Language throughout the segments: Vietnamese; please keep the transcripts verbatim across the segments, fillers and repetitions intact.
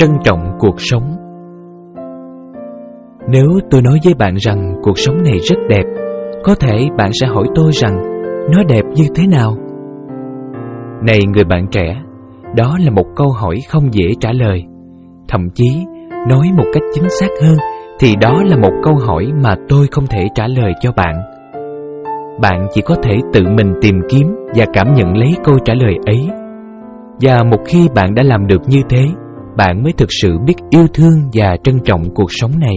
trân trọng cuộc sống. Nếu tôi nói với bạn rằng cuộc sống này rất đẹp, có thể bạn sẽ hỏi tôi rằng nó đẹp như thế nào? Này người bạn trẻ, đó là một câu hỏi không dễ trả lời. Thậm chí, nói một cách chính xác hơn, thì đó là một câu hỏi mà tôi không thể trả lời cho bạn. Bạn chỉ có thể tự mình tìm kiếm và cảm nhận lấy câu trả lời ấy. Và một khi bạn đã làm được như thế, bạn mới thực sự biết yêu thương và trân trọng cuộc sống này.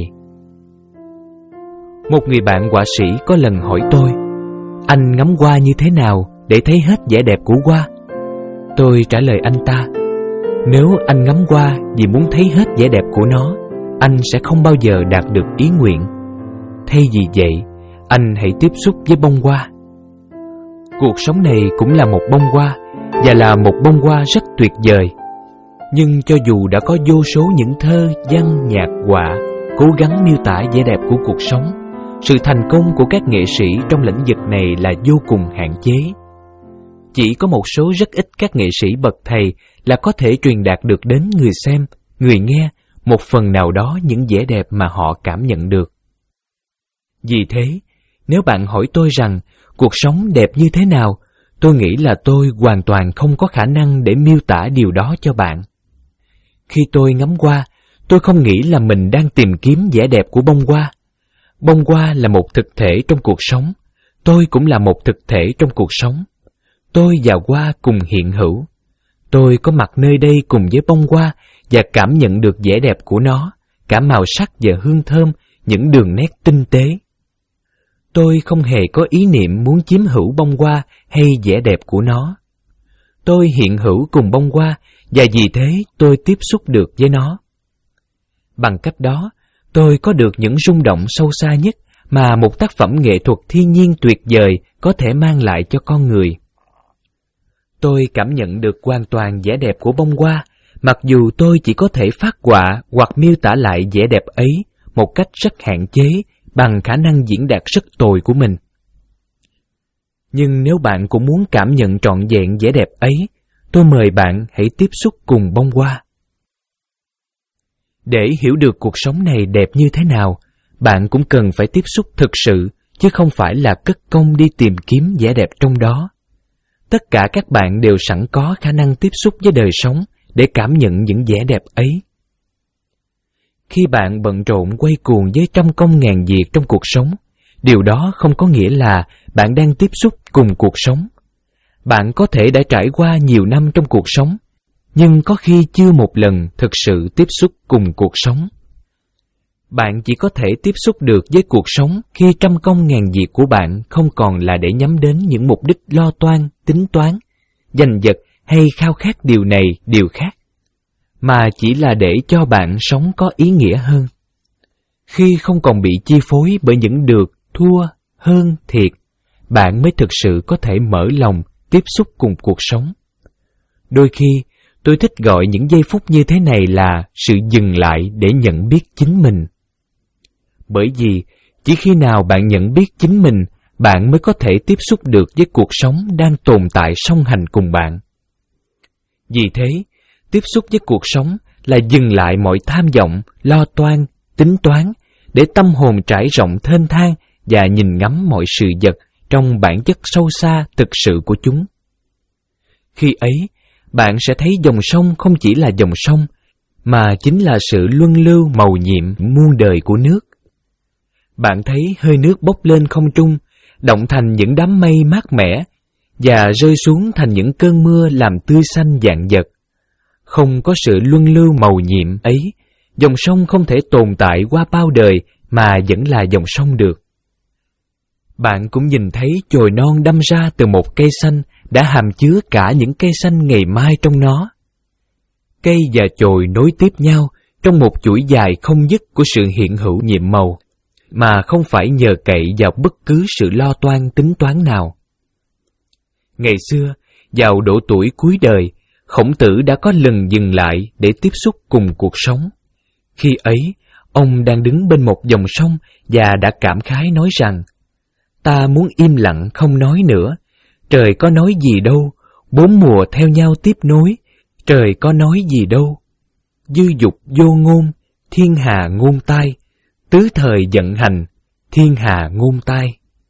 Một người bạn họa sĩ có lần hỏi tôi, anh ngắm hoa như thế nào để thấy hết vẻ đẹp của hoa? Tôi trả lời anh ta, nếu anh ngắm hoa vì muốn thấy hết vẻ đẹp của nó, anh sẽ không bao giờ đạt được ý nguyện. Thay vì vậy, anh hãy tiếp xúc với bông hoa. Cuộc sống này cũng là một bông hoa, và là một bông hoa rất tuyệt vời. Nhưng cho dù đã có vô số những thơ, văn, nhạc, họa cố gắng miêu tả vẻ đẹp của cuộc sống, sự thành công của các nghệ sĩ trong lĩnh vực này là vô cùng hạn chế. Chỉ có một số rất ít các nghệ sĩ bậc thầy là có thể truyền đạt được đến người xem, người nghe một phần nào đó những vẻ đẹp mà họ cảm nhận được. Vì thế, nếu bạn hỏi tôi rằng cuộc sống đẹp như thế nào, tôi nghĩ là tôi hoàn toàn không có khả năng để miêu tả điều đó cho bạn. Khi tôi ngắm hoa, tôi không nghĩ là mình đang tìm kiếm vẻ đẹp của bông hoa. Bông hoa là một thực thể trong cuộc sống, tôi cũng là một thực thể trong cuộc sống. Tôi và hoa cùng hiện hữu. Tôi có mặt nơi đây cùng với bông hoa và cảm nhận được vẻ đẹp của nó, cả màu sắc và hương thơm, những đường nét tinh tế. Tôi không hề có ý niệm muốn chiếm hữu bông hoa hay vẻ đẹp của nó. Tôi hiện hữu cùng bông hoa và vì thế tôi tiếp xúc được với nó. Bằng cách đó, tôi có được những rung động sâu xa nhất mà một tác phẩm nghệ thuật thiên nhiên tuyệt vời có thể mang lại cho con người. Tôi cảm nhận được hoàn toàn vẻ đẹp của bông hoa, mặc dù tôi chỉ có thể phác họa hoặc miêu tả lại vẻ đẹp ấy một cách rất hạn chế bằng khả năng diễn đạt rất tồi của mình. Nhưng nếu bạn cũng muốn cảm nhận trọn vẹn vẻ đẹp ấy, tôi mời bạn hãy tiếp xúc cùng bông hoa. Để hiểu được cuộc sống này đẹp như thế nào, bạn cũng cần phải tiếp xúc thực sự, chứ không phải là cất công đi tìm kiếm vẻ đẹp trong đó. Tất cả các bạn đều sẵn có khả năng tiếp xúc với đời sống để cảm nhận những vẻ đẹp ấy. Khi bạn bận rộn quay cuồng với trăm công ngàn việc trong cuộc sống, điều đó không có nghĩa là bạn đang tiếp xúc cùng cuộc sống. Bạn có thể đã trải qua nhiều năm trong cuộc sống, nhưng có khi chưa một lần thực sự tiếp xúc cùng cuộc sống. Bạn chỉ có thể tiếp xúc được với cuộc sống khi trăm công ngàn việc của bạn không còn là để nhắm đến những mục đích lo toan, tính toán, giành giật hay khao khát điều này, điều khác, mà chỉ là để cho bạn sống có ý nghĩa hơn. Khi không còn bị chi phối bởi những được, thua, hơn, thiệt, bạn mới thực sự có thể mở lòng tiếp xúc cùng cuộc sống. Đôi khi, tôi thích gọi những giây phút như thế này là sự dừng lại để nhận biết chính mình. Bởi vì, chỉ khi nào bạn nhận biết chính mình, bạn mới có thể tiếp xúc được với cuộc sống đang tồn tại song hành cùng bạn. Vì thế, tiếp xúc với cuộc sống là dừng lại mọi tham vọng, lo toan, tính toán, để tâm hồn trải rộng thênh thang và nhìn ngắm mọi sự vật trong bản chất sâu xa thực sự của chúng. Khi ấy, bạn sẽ thấy dòng sông không chỉ là dòng sông, mà chính là sự luân lưu màu nhiệm muôn đời của nước. Bạn thấy hơi nước bốc lên không trung, động thành những đám mây mát mẻ, và rơi xuống thành những cơn mưa làm tươi xanh vạn vật. Không có sự luân lưu màu nhiệm ấy, dòng sông không thể tồn tại qua bao đời mà vẫn là dòng sông được. Bạn cũng nhìn thấy chồi non đâm ra từ một cây xanh đã hàm chứa cả những cây xanh ngày mai trong nó. Cây và chồi nối tiếp nhau trong một chuỗi dài không dứt của sự hiện hữu nhiệm màu, mà không phải nhờ cậy vào bất cứ sự lo toan tính toán nào. Ngày xưa, vào độ tuổi cuối đời, Khổng Tử đã có lần dừng lại để tiếp xúc cùng cuộc sống. Khi ấy, ông đang đứng bên một dòng sông và đã cảm khái nói rằng: "Ta muốn im lặng không nói nữa, trời có nói gì đâu, bốn mùa theo nhau tiếp nối, trời có nói gì đâu." dư dục vô ngôn, thiên hà ngôn tai, tứ thời vận hành, thiên hà ngôn tai.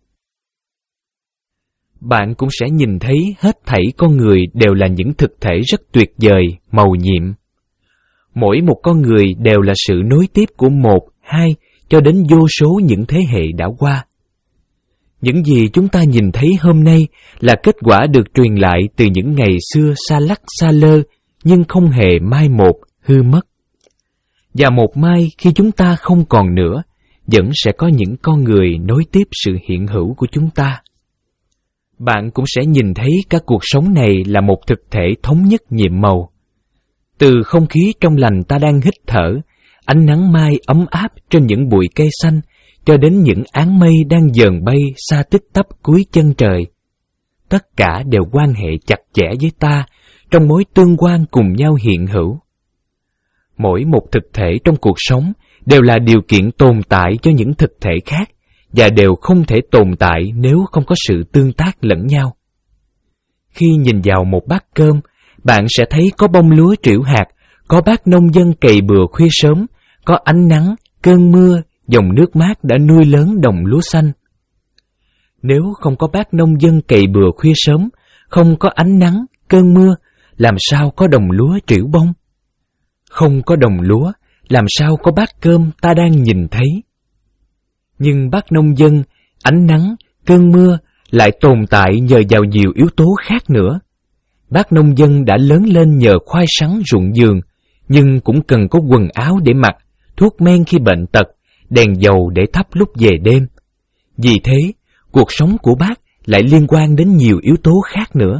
Bạn cũng sẽ nhìn thấy hết thảy con người đều là những thực thể rất tuyệt vời, mầu nhiệm. Mỗi một con người đều là sự nối tiếp của một, hai, cho đến vô số những thế hệ đã qua. Những gì chúng ta nhìn thấy hôm nay là kết quả được truyền lại từ những ngày xưa xa lắc xa lơ, nhưng không hề mai một, hư mất. Và một mai khi chúng ta không còn nữa, vẫn sẽ có những con người nối tiếp sự hiện hữu của chúng ta. Bạn cũng sẽ nhìn thấy cả cuộc sống này là một thực thể thống nhất nhiệm màu. Từ không khí trong lành ta đang hít thở, ánh nắng mai ấm áp trên những bụi cây xanh, cho đến những áng mây đang dờn bay xa tích tắp cuối chân trời. Tất cả đều quan hệ chặt chẽ với ta, trong mối tương quan cùng nhau hiện hữu. Mỗi một thực thể trong cuộc sống đều là điều kiện tồn tại cho những thực thể khác, và đều không thể tồn tại nếu không có sự tương tác lẫn nhau. Khi nhìn vào một bát cơm, bạn sẽ thấy có bông lúa trĩu hạt, có bác nông dân cày bừa khuya sớm, có ánh nắng, cơn mưa, dòng nước mát đã nuôi lớn đồng lúa xanh. Nếu không có bác nông dân cày bừa khuya sớm, không có ánh nắng, cơn mưa, làm sao có đồng lúa trĩu bông? Không có đồng lúa, làm sao có bát cơm ta đang nhìn thấy? Nhưng bác nông dân, ánh nắng, cơn mưa lại tồn tại nhờ vào nhiều yếu tố khác nữa. Bác nông dân đã lớn lên nhờ khoai sắn ruộng vườn, nhưng cũng cần có quần áo để mặc, thuốc men khi bệnh tật, đèn dầu để thắp lúc về đêm. Vì thế, cuộc sống của bác lại liên quan đến nhiều yếu tố khác nữa.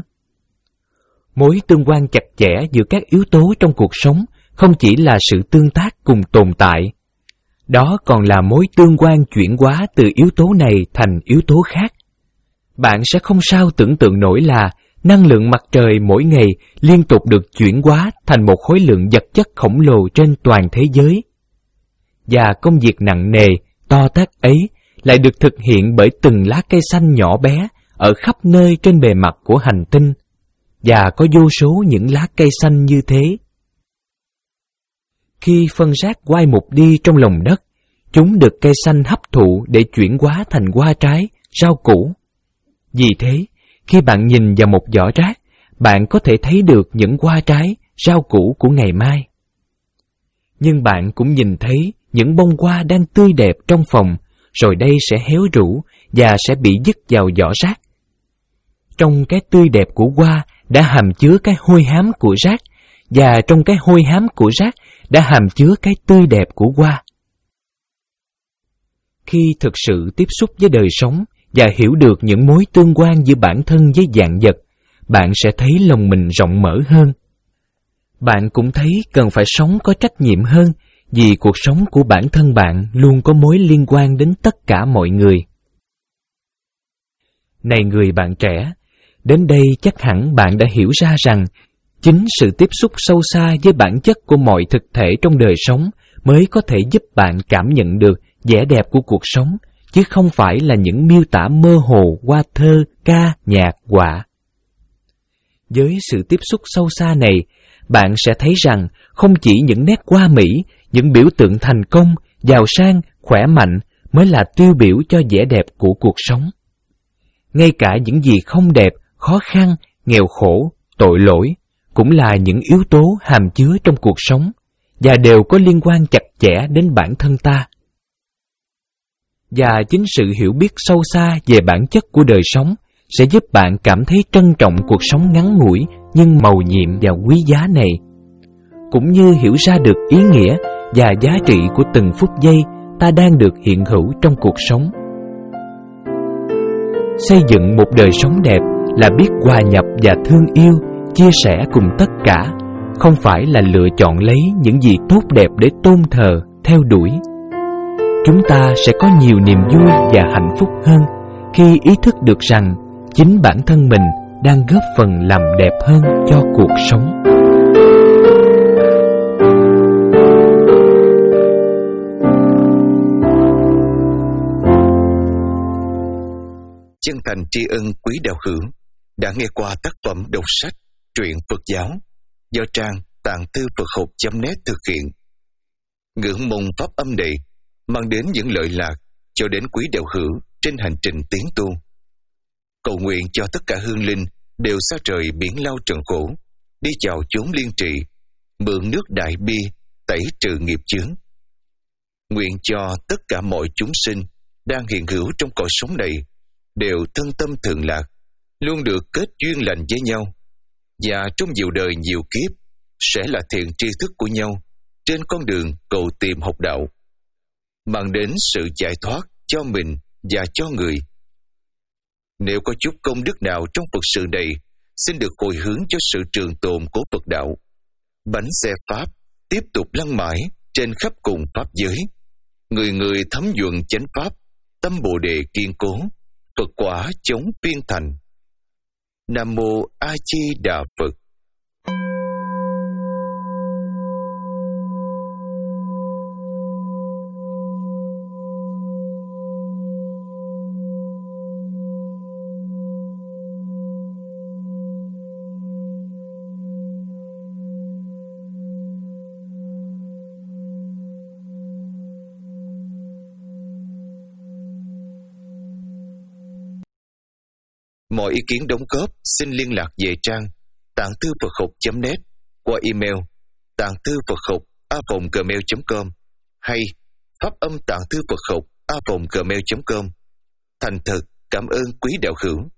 Mối tương quan chặt chẽ giữa các yếu tố trong cuộc sống không chỉ là sự tương tác cùng tồn tại. Đó còn là mối tương quan chuyển hóa từ yếu tố này thành yếu tố khác. Bạn sẽ không sao tưởng tượng nổi là năng lượng mặt trời mỗi ngày liên tục được chuyển hóa thành một khối lượng vật chất khổng lồ trên toàn thế giới. Và công việc nặng nề, to tát ấy lại được thực hiện bởi từng lá cây xanh nhỏ bé ở khắp nơi trên bề mặt của hành tinh. Và có vô số những lá cây xanh như thế. Khi phân rác quay mục đi trong lòng đất, chúng được cây xanh hấp thụ để chuyển hóa thành hoa trái, rau củ. Vì thế, khi bạn nhìn vào một giỏ rác, bạn có thể thấy được những hoa trái, rau củ của ngày mai. Nhưng bạn cũng nhìn thấy những bông hoa đang tươi đẹp trong phòng, rồi đây sẽ héo rũ và sẽ bị dứt vào giỏ rác. Trong cái tươi đẹp của hoa đã hàm chứa cái hôi hám của rác, và trong cái hôi hám của rác đã hàm chứa cái tươi đẹp của hoa. Khi thực sự tiếp xúc với đời sống và hiểu được những mối tương quan giữa bản thân với vạn vật, bạn sẽ thấy lòng mình rộng mở hơn. Bạn cũng thấy cần phải sống có trách nhiệm hơn, vì cuộc sống của bản thân bạn luôn có mối liên quan đến tất cả mọi người. Này người bạn trẻ, đến đây chắc hẳn bạn đã hiểu ra rằng chính sự tiếp xúc sâu xa với bản chất của mọi thực thể trong đời sống mới có thể giúp bạn cảm nhận được vẻ đẹp của cuộc sống, chứ không phải là những miêu tả mơ hồ qua thơ, ca, nhạc, họa. Với sự tiếp xúc sâu xa này, bạn sẽ thấy rằng không chỉ những nét hoa mỹ, những biểu tượng thành công, giàu sang, khỏe mạnh mới là tiêu biểu cho vẻ đẹp của cuộc sống. Ngay cả những gì không đẹp, khó khăn, nghèo khổ, tội lỗi cũng là những yếu tố hàm chứa trong cuộc sống và đều có liên quan chặt chẽ đến bản thân ta. Và chính sự hiểu biết sâu xa về bản chất của đời sống sẽ giúp bạn cảm thấy trân trọng cuộc sống ngắn ngủi nhưng mầu nhiệm và quý giá này, cũng như hiểu ra được ý nghĩa và giá trị của từng phút giây ta đang được hiện hữu trong cuộc sống. Xây dựng một đời sống đẹp là biết hòa nhập và thương yêu, chia sẻ cùng tất cả, không phải là lựa chọn lấy những gì tốt đẹp để tôn thờ, theo đuổi. Chúng ta sẽ có nhiều niềm vui và hạnh phúc hơn khi ý thức được rằng chính bản thân mình đang góp phần làm đẹp hơn cho cuộc sống. Chân thành tri ân quý đạo hữu đã nghe qua tác phẩm đọc sách truyện Phật giáo do trang tạng thư Phật học chấm net thực hiện. Ngưỡng mong pháp âm này mang đến những lợi lạc cho đến quý đạo hữu trên hành trình tiến tu. Cầu nguyện cho tất cả hương linh đều xa trời biển lao trần khổ, đi chào chốn liên trị, mượn nước đại bi tẩy trừ nghiệp chướng. Nguyện cho tất cả mọi chúng sinh đang hiện hữu trong cõi sống này đều thân tâm thường lạc, luôn được kết duyên lành với nhau, và trong nhiều đời nhiều kiếp sẽ là thiện tri thức của nhau trên con đường cầu tìm học đạo, mang đến sự giải thoát cho mình và cho người. Nếu có chút công đức nào trong Phật sự này, xin được hồi hướng cho sự trường tồn của Phật đạo. Bánh xe Pháp tiếp tục lăn mãi trên khắp cùng Pháp giới. Người người thấm nhuận chánh Pháp, tâm Bồ Đề kiên cố, Phật quả chống phiên thành. Nam Mô A Di Đà Phật. Mọi ý kiến đóng góp xin liên lạc về trang tạng thư Phật học chấm net qua email tạng thư Phật học a vòng gmail chấm com hay pháp âm tạng thư Phật học a vòng gmail chấm com. Thành thật cảm ơn quý đạo hữu.